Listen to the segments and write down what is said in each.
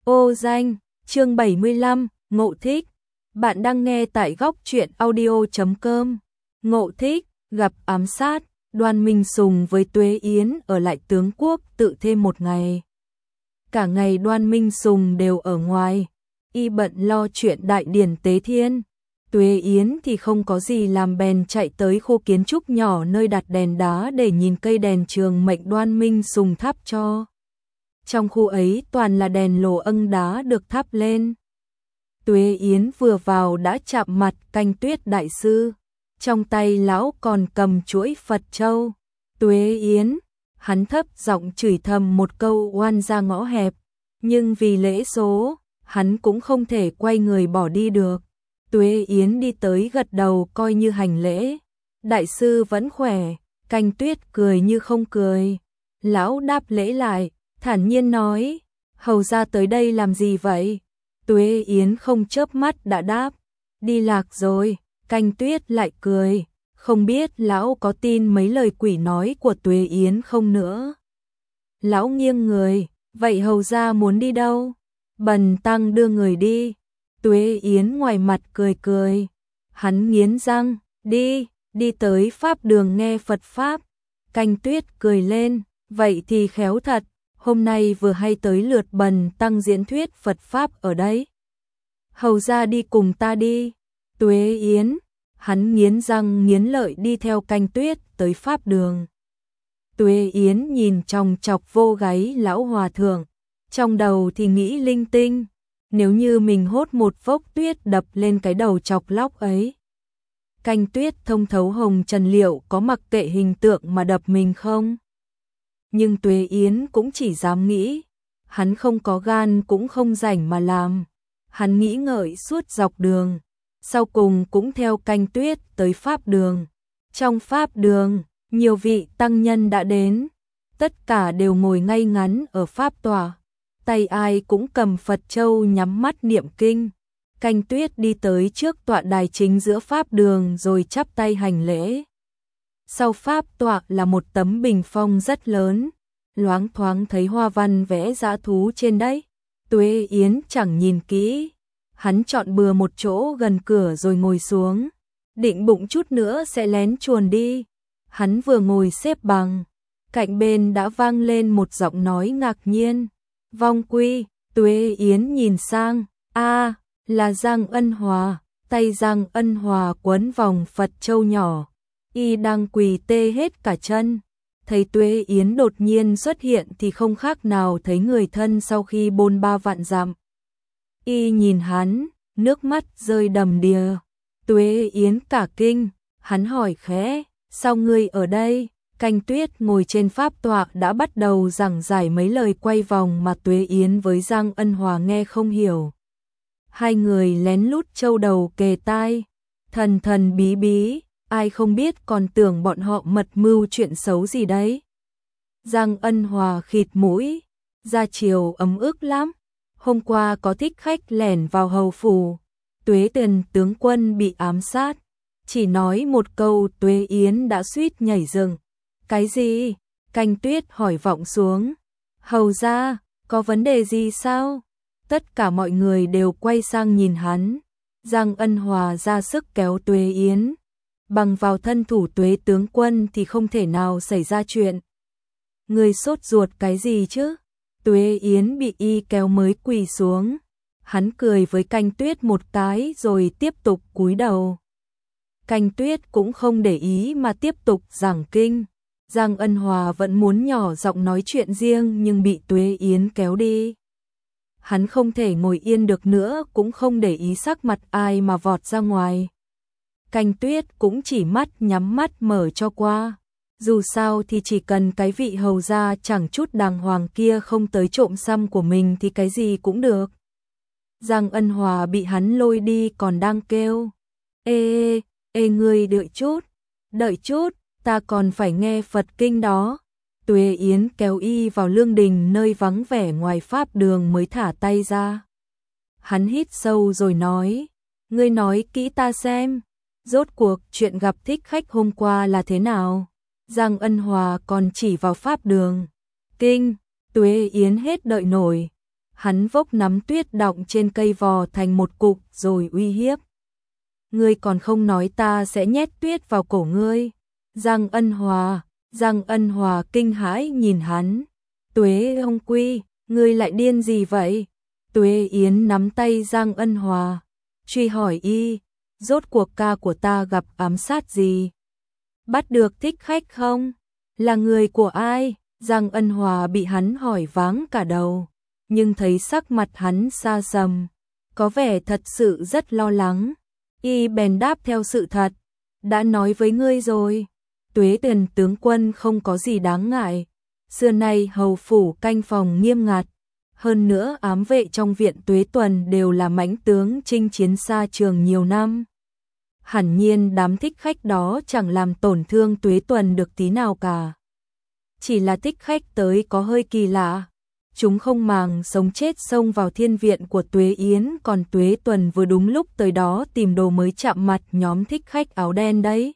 Ô danh, chương 75, Ngộ Thích. Bạn đang nghe tại góc truyện audio.com. Ngộ Thích, gặp ám sát, Đoan Minh Sùng với Tuế Yến ở lại tướng quốc tự thêm một ngày. Cả ngày Đoan Minh Sùng đều ở ngoài, y bận lo chuyện đại điển tế thiên. Tuế Yến thì không có gì làm bèn chạy tới khu kiến trúc nhỏ nơi đặt đèn đá để nhìn cây đèn trường mệnh Đoan Minh Sùng thắp cho. Trong khu ấy toàn là đèn lồ âng đá được thắp lên. Tuế Yến vừa vào đã chạm mặt Canh Tuyết đại sư, trong tay lão còn cầm chuỗi Phật châu. Tuế Yến, hắn thấp giọng chửi thầm một câu oan ra ngõ hẹp, nhưng vì lễ số, hắn cũng không thể quay người bỏ đi được. Tuế Yến đi tới gật đầu coi như hành lễ. Đại sư vẫn khỏe, Canh Tuyết cười như không cười. Lão đáp lễ lại, thản nhiên nói, hầu ra tới đây làm gì vậy? Tuế Yến không chớp mắt đã đáp, đi lạc rồi. Canh Tuyết lại cười, không biết lão có tin mấy lời quỷ nói của Tuế Yến không nữa. Lão nghiêng người, vậy hầu ra muốn đi đâu? Bần tăng đưa người đi. Tuế Yến ngoài mặt cười cười, hắn nghiến răng, đi tới pháp đường nghe Phật pháp. Canh Tuyết cười lên, vậy thì khéo thật, hôm nay vừa hay tới lượt bần tăng diễn thuyết Phật pháp ở đấy. Hầu ra đi cùng ta đi. Tuế Yến, hắn nghiến răng nghiến lợi đi theo Canh Tuyết tới pháp đường. Tuế Yến nhìn chòng chọc vô gáy lão hòa thượng, trong đầu thì nghĩ linh tinh, nếu như mình hốt một vốc tuyết đập lên cái đầu chọc lóc ấy. Canh Tuyết thông thấu hồng trần liệu có mặc kệ hình tượng mà đập mình không? Nhưng Tuế Yến cũng chỉ dám nghĩ, hắn không có gan cũng không rảnh mà làm. Hắn nghĩ ngợi suốt dọc đường, sau cùng cũng theo Canh Tuyết tới pháp đường. Trong pháp đường, nhiều vị tăng nhân đã đến, tất cả đều ngồi ngay ngắn ở pháp tòa, tay ai cũng cầm Phật châu nhắm mắt niệm kinh. Canh Tuyết đi tới trước tọa đài chính giữa pháp đường rồi chắp tay hành lễ. Sau pháp tọa là một tấm bình phong rất lớn, loáng thoáng thấy hoa văn vẽ dã thú trên đấy. Tuế Yến chẳng nhìn kỹ, hắn chọn bừa một chỗ gần cửa rồi ngồi xuống, định bụng chút nữa sẽ lén chuồn đi. Hắn vừa ngồi xếp bằng, cạnh bên đã vang lên một giọng nói ngạc nhiên, Vong Quy. Tuế Yến nhìn sang, là Giang Ân Hòa, tay Giang Ân Hòa quấn vòng Phật châu nhỏ, y đang quỳ tê hết cả chân. Thấy Tuế Yến đột nhiên xuất hiện thì không khác nào thấy người thân sau khi bôn ba vạn dặm. Y nhìn hắn, nước mắt rơi đầm đìa. Tuế Yến cả kinh, hắn hỏi khẽ, sao ngươi ở đây? Canh Tuyết ngồi trên pháp tọa đã bắt đầu giảng giải mấy lời quay vòng mà Tuế Yến với Giang Ân Hòa nghe không hiểu. Hai người lén lút châu đầu kề tai, thần thần bí bí, ai không biết còn tưởng bọn họ mật mưu chuyện xấu gì đấy. Giang Ân Hòa khịt mũi, ra chiều ấm ức lắm. Hôm qua có thích khách lẻn vào hầu phủ, Tuế Tần tướng quân bị ám sát. Chỉ nói một câu Tuế Yến đã suýt nhảy rừng. Cái gì? Canh Tuyết hỏi vọng xuống. Hầu ra, có vấn đề gì sao? Tất cả mọi người đều quay sang nhìn hắn. Giang Ân Hòa ra sức kéo Tuế Yến. Bằng vào thân thủ Tuế tướng quân thì không thể nào xảy ra chuyện. Người sốt ruột cái gì chứ? Tuế Yến bị y kéo mới quỳ xuống. Hắn cười với Canh Tuyết một cái rồi tiếp tục cúi đầu. Canh Tuyết cũng không để ý mà tiếp tục giảng kinh. Giang Ân Hòa vẫn muốn nhỏ giọng nói chuyện riêng nhưng bị Tuế Yến kéo đi. Hắn không thể ngồi yên được nữa cũng không để ý sắc mặt ai mà vọt ra ngoài. Canh Tuyết cũng chỉ mắt nhắm mắt mở cho qua. Dù sao thì chỉ cần cái vị hầu gia chẳng chút đàng hoàng kia không tới trộm xăm của mình thì cái gì cũng được. Giang Ân Hòa bị hắn lôi đi còn đang kêu. Ê, ngươi đợi chút, ta còn phải nghe Phật kinh đó. Tuế Yến kéo y vào lương đình nơi vắng vẻ ngoài pháp đường mới thả tay ra. Hắn hít sâu rồi nói, ngươi nói kỹ ta xem, rốt cuộc chuyện gặp thích khách hôm qua là thế nào? Giang Ân Hòa còn chỉ vào pháp đường. Kinh, Tuế Yến hết đợi nổi. Hắn vốc nắm tuyết đọng trên cây vò thành một cục rồi uy hiếp. Ngươi còn không nói ta sẽ nhét tuyết vào cổ ngươi. Giang Ân Hòa kinh hãi nhìn hắn. Tuế ông quy, ngươi lại điên gì vậy? Tuế Yến nắm tay Giang Ân Hòa, truy hỏi y, rốt cuộc ca của ta gặp ám sát gì? Bắt được thích khách không? Là người của ai? Giang Ân Hòa bị hắn hỏi váng cả đầu, nhưng thấy sắc mặt hắn xa sầm, có vẻ thật sự rất lo lắng. Y bèn đáp theo sự thật, đã nói với ngươi rồi, Tuế Tần tướng quân không có gì đáng ngại, xưa nay hầu phủ canh phòng nghiêm ngặt, hơn nữa ám vệ trong viện Tuế Tuần đều là mãnh tướng chinh chiến xa trường nhiều năm. Hẳn nhiên đám thích khách đó chẳng làm tổn thương Tuế Tuần được tí nào cả. Chỉ là thích khách tới có hơi kỳ lạ. Chúng không màng sống chết xông vào thiên viện của Tuế Yến, còn Tuế Tuần vừa đúng lúc tới đó tìm đồ mới chạm mặt nhóm thích khách áo đen đấy.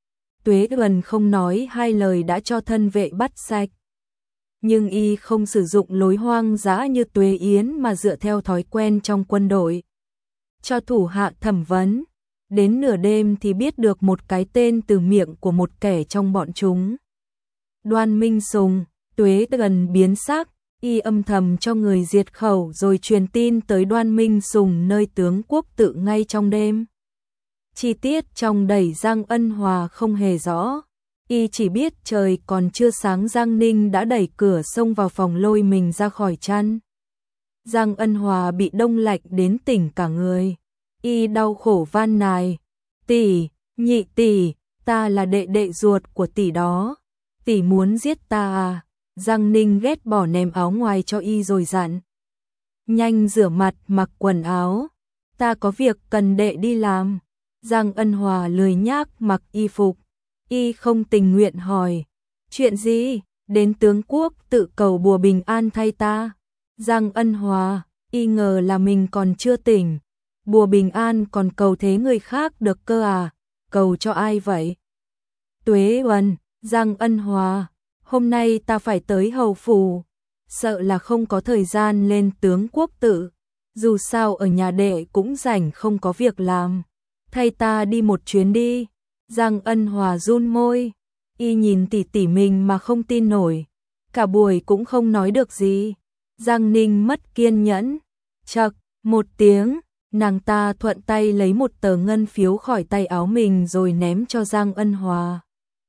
Tuế Tuần không nói hai lời đã cho thân vệ bắt sạch. Nhưng y không sử dụng lối hoang dã như Tuế Yến mà dựa theo thói quen trong quân đội. Cho thủ hạ thẩm vấn, đến nửa đêm thì biết được một cái tên từ miệng của một kẻ trong bọn chúng. Đoan Minh Sùng. Tuế Tuần biến sắc, y âm thầm cho người diệt khẩu rồi truyền tin tới Đoan Minh Sùng nơi tướng quốc tự ngay trong đêm. Chi tiết trong đẩy Giang Ân Hòa không hề rõ, y chỉ biết trời còn chưa sáng Giang Ninh đã đẩy cửa xông vào phòng lôi mình ra khỏi chăn. Giang Ân Hòa bị đông lạnh đến tỉnh cả người, y đau khổ van nài, tỷ, nhị tỷ, ta là đệ đệ ruột của tỷ đó, tỷ muốn giết ta à? Giang Ninh ghét bỏ ném áo ngoài cho y rồi dặn, nhanh rửa mặt mặc quần áo, ta có việc cần đệ đi làm. Giang Ân Hòa lười nhác mặc y phục, y không tình nguyện hỏi, chuyện gì? Đến tướng quốc tự cầu bùa bình an thay ta. Giang Ân Hòa, y ngờ là mình còn chưa tỉnh, bùa bình an còn cầu thế người khác được cơ à? Cầu cho ai vậy? Tuế Uẩn. Giang Ân Hòa, hôm nay ta phải tới hầu phủ, sợ là không có thời gian lên tướng quốc tự, dù sao ở nhà đệ cũng rảnh không có việc làm, thay ta đi một chuyến đi. Giang Ân Hòa run môi, y nhìn tỷ tỷ mình mà không tin nổi, cả buổi cũng không nói được gì. Giang Ninh mất kiên nhẫn, chậc một tiếng, nàng ta thuận tay lấy một tờ ngân phiếu khỏi tay áo mình rồi ném cho Giang Ân Hòa.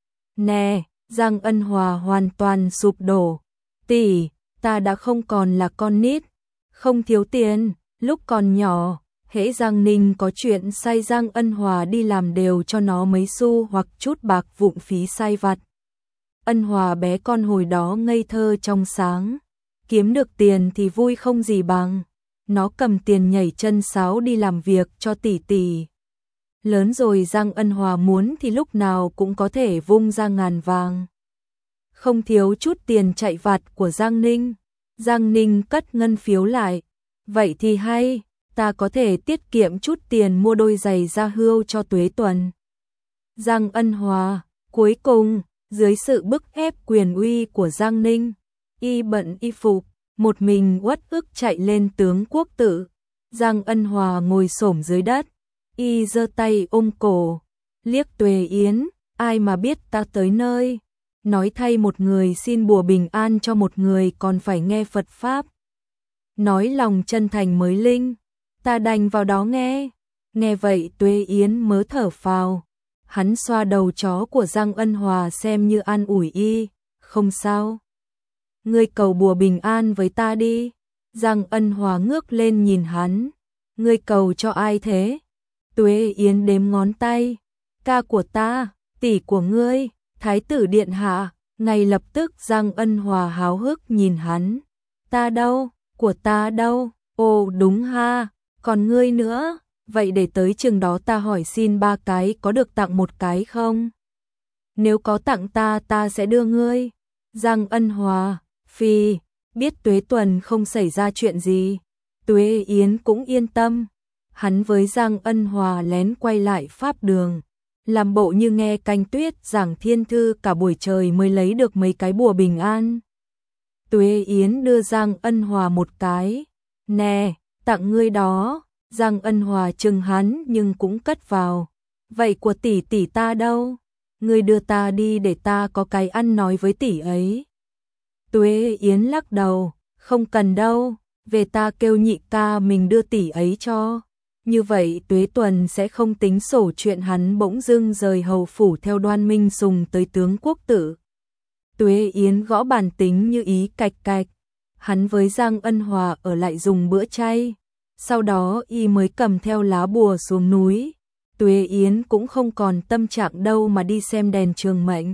Nè, Giang Ân Hòa hoàn toàn sụp đổ. Tỷ, ta đã không còn là con nít, không thiếu tiền, lúc còn nhỏ, hễ Giang Ninh có chuyện sai Giang Ân Hòa đi làm đều cho nó mấy xu hoặc chút bạc vụn phí sai vặt. Ân Hòa bé con hồi đó ngây thơ trong sáng, kiếm được tiền thì vui không gì bằng, nó cầm tiền nhảy chân sáo đi làm việc cho tỷ tỷ. Lớn rồi Giang Ân Hòa muốn thì lúc nào cũng có thể vung ra ngàn vàng. Không thiếu chút tiền chạy vặt của Giang Ninh. Giang Ninh cất ngân phiếu lại. Vậy thì hay, ta có thể tiết kiệm chút tiền mua đôi giày da hươu cho Tuế Tuần. Giang Ân Hòa, cuối cùng, dưới sự bức ép quyền uy của Giang Ninh, y bận y phục, một mình uất ức chạy lên tướng quốc tự. Giang Ân Hòa ngồi xổm dưới đất. Y giơ tay ôm cổ, liếc Tuế Yến, ai mà biết ta tới nơi, nói thay một người xin bùa bình an cho một người còn phải nghe Phật Pháp. Nói lòng chân thành mới linh, ta đành vào đó nghe. Nghe vậy Tuế Yến mớ thở phào, hắn xoa đầu chó của Giang Ân Hòa xem như an ủi y, không sao. Ngươi cầu bùa bình an với ta đi. Giang Ân Hòa ngước lên nhìn hắn, ngươi cầu cho ai thế? Tuế Yến đếm ngón tay, ca của ta, tỷ của ngươi, thái tử điện hạ. Ngay lập tức Giang Ân Hòa háo hức nhìn hắn, ta đâu, của ta đâu, ồ đúng ha, còn ngươi nữa, vậy để tới chừng đó ta hỏi xin 3 cái có được tặng một cái không? Nếu có tặng ta sẽ đưa ngươi. Giang Ân Hòa, phi, biết Tuế Tuần không xảy ra chuyện gì, Tuế Yến cũng yên tâm. Hắn với Giang Ân Hòa lén quay lại pháp đường, làm bộ như nghe Canh Tuyết giảng thiên thư cả buổi trời mới lấy được mấy cái bùa bình an. Tuế Yến đưa Giang Ân Hòa một cái, Nè, tặng ngươi đó. Giang Ân Hòa trừng hắn nhưng cũng cất vào. Vậy của tỷ tỷ ta đâu? Ngươi đưa ta đi để ta có cái ăn nói với tỷ ấy. Tuế Yến lắc đầu, không cần đâu, về ta kêu nhị ca mình đưa tỷ ấy cho. Như vậy Tuế Tuần sẽ không tính sổ chuyện hắn bỗng dưng rời hầu phủ theo Đoan Minh Sùng tới tướng quốc tử. Tuế Yến gõ bàn tính như ý cạch cạch. Hắn với Giang Ân Hòa ở lại dùng bữa chay. Sau đó y mới cầm theo lá bùa xuống núi. Tuế Yến cũng không còn tâm trạng đâu mà đi xem đèn trường mệnh.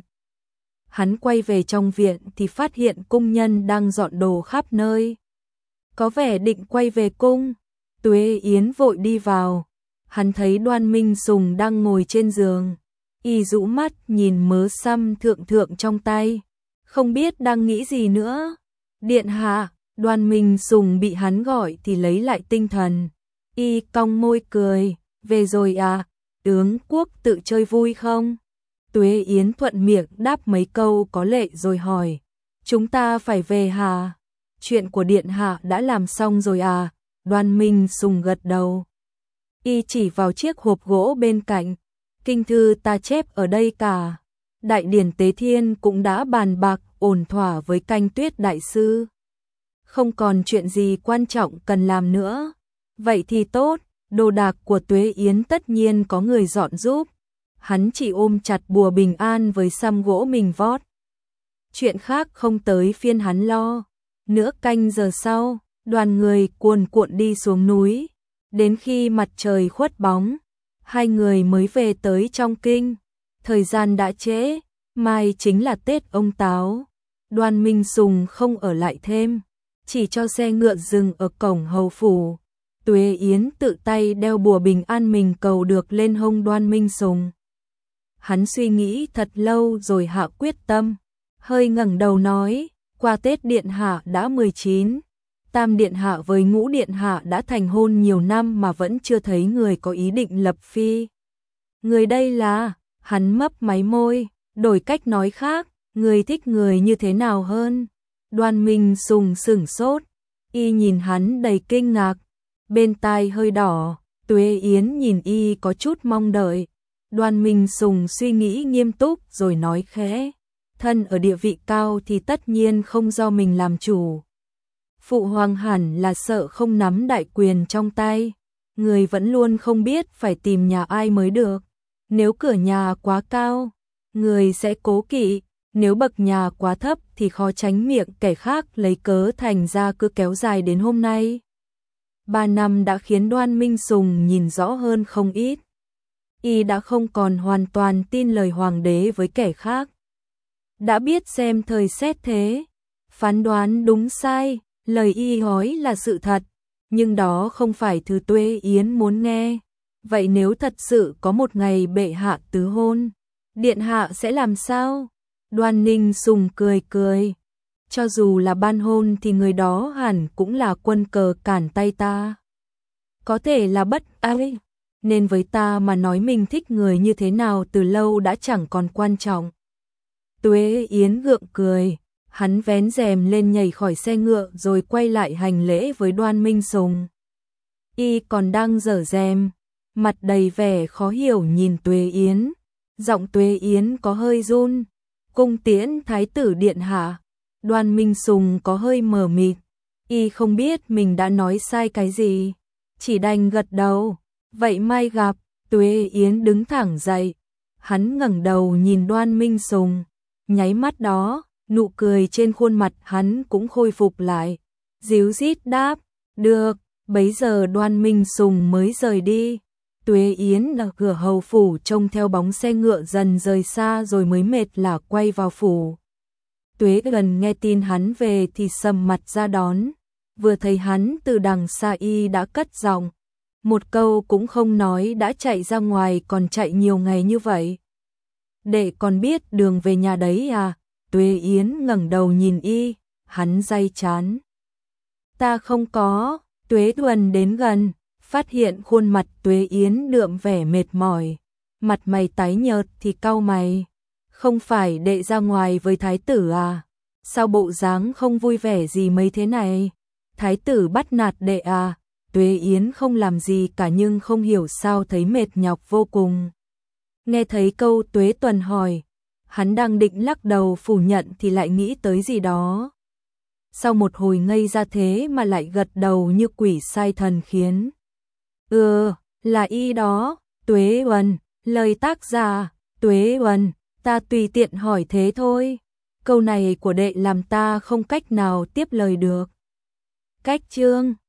Hắn quay về trong viện thì phát hiện cung nhân đang dọn đồ khắp nơi. Có vẻ định quay về cung. Tuế Yến vội đi vào. Hắn thấy Đoan Minh Sùng đang ngồi trên giường. Y rũ mắt nhìn mớ xăm thượng trong tay. Không biết đang nghĩ gì nữa. Điện hạ, Đoan Minh Sùng bị hắn gọi thì lấy lại tinh thần. Y cong môi cười. Về rồi à, tướng quốc tự chơi vui không? Tuế Yến thuận miệng đáp mấy câu có lệ rồi hỏi. Chúng ta phải về hả? Chuyện của điện hạ đã làm xong rồi à? Đoan Minh Sùng gật đầu. Y chỉ vào chiếc hộp gỗ bên cạnh. Kinh thư ta chép ở đây cả. Đại điển Tế Thiên cũng đã bàn bạc ổn thỏa với Canh Tuyết đại sư. Không còn chuyện gì quan trọng cần làm nữa. Vậy thì tốt, đồ đạc của Tuế Yến tất nhiên có người dọn giúp. Hắn chỉ ôm chặt bùa bình an với xăm gỗ mình vót. Chuyện khác không tới phiên hắn lo. Nửa canh giờ sau, đoàn người cuồn cuộn đi xuống núi. Đến khi mặt trời khuất bóng, hai người mới về tới trong kinh. Thời gian đã trễ, mai chính là Tết ông Táo. Đoan Minh Sùng không ở lại thêm, chỉ cho xe ngựa dừng ở cổng hầu phủ. Tuế Yến tự tay đeo bùa bình an mình cầu được lên hông Đoan Minh Sùng. Hắn suy nghĩ thật lâu rồi hạ quyết tâm, hơi ngẩng đầu nói, qua Tết điện hạ đã 19, Tam điện hạ với Ngũ điện hạ đã thành hôn nhiều năm mà vẫn chưa thấy người có ý định lập phi. Người đây là, hắn mấp máy môi, đổi cách nói khác, người thích người như thế nào hơn? Đoan Minh Sùng sửng sốt, y nhìn hắn đầy kinh ngạc, bên tai hơi đỏ. Tuế Yến nhìn y có chút mong đợi. Đoan Minh Sùng suy nghĩ nghiêm túc rồi nói khẽ, thân ở địa vị cao thì tất nhiên không do mình làm chủ. Phụ hoàng hẳn là sợ không nắm đại quyền trong tay, người vẫn luôn không biết phải tìm nhà ai mới được. Nếu cửa nhà quá cao, người sẽ cố kỵ, nếu bậc nhà quá thấp thì khó tránh miệng kẻ khác lấy cớ, thành ra cứ kéo dài đến hôm nay. 3 năm đã khiến Đoan Minh Sùng nhìn rõ hơn không ít. Y đã không còn hoàn toàn tin lời hoàng đế với kẻ khác. Đã biết xem thời xét thế, phán đoán đúng sai, lời y nói là sự thật, nhưng đó không phải thứ Tuế Yến muốn nghe. Vậy nếu thật sự có một ngày bệ hạ tứ hôn, điện hạ sẽ làm sao? Đoan Ninh Sùng cười cười, cho dù là ban hôn thì người đó hẳn cũng là quân cờ cản tay ta. Có thể là bất ái, nên với ta mà nói mình thích người như thế nào từ lâu đã chẳng còn quan trọng. Tuế Yến gượng cười, hắn vén rèm lên nhảy khỏi xe ngựa rồi quay lại hành lễ với Đoan Minh Sùng. Y còn đang giở rèm, mặt đầy vẻ khó hiểu nhìn Tuế Yến, giọng Tuế Yến có hơi run. Cung tiễn thái tử điện hạ. Đoan Minh Sùng có hơi mờ mịt, y không biết mình đã nói sai cái gì, chỉ đành gật đầu. Vậy mai gặp. Tuế Yến đứng thẳng dậy, hắn ngẩng đầu nhìn Đoan Minh Sùng, nháy mắt đó, nụ cười trên khuôn mặt hắn cũng khôi phục lại, díu dít đáp, được. Bấy giờ Đoan Minh Sùng mới rời đi. Tuế Yến ở cửa hầu phủ trông theo bóng xe ngựa dần rời xa rồi mới mệt lả quay vào phủ. Tuế gần nghe tin hắn về thì sầm mặt ra đón, vừa thấy hắn từ đằng xa y đã cất giọng, một câu cũng không nói đã chạy ra ngoài, còn chạy nhiều ngày như vậy. Để còn biết đường về nhà đấy à? Tuế Yến ngẩng đầu nhìn y, hắn day chán. Ta không có. Tuế Tuần đến gần, phát hiện khuôn mặt Tuế Yến đượm vẻ mệt mỏi, mặt mày tái nhợt thì cau mày. Không phải đệ ra ngoài với thái tử à? Sao bộ dáng không vui vẻ gì mấy thế này? Thái tử bắt nạt đệ à? Tuế Yến không làm gì cả nhưng không hiểu sao thấy mệt nhọc vô cùng. Nghe thấy câu Tuế Tuần hỏi, hắn đang định lắc đầu phủ nhận thì lại nghĩ tới gì đó. Sau một hồi ngây ra thế mà lại gật đầu như quỷ sai thần khiến. Là y đó, Tuế Uẩn, lời tác giả, Tuế Uẩn, ta tùy tiện hỏi thế thôi. Câu này của đệ làm ta không cách nào tiếp lời được. Cách chương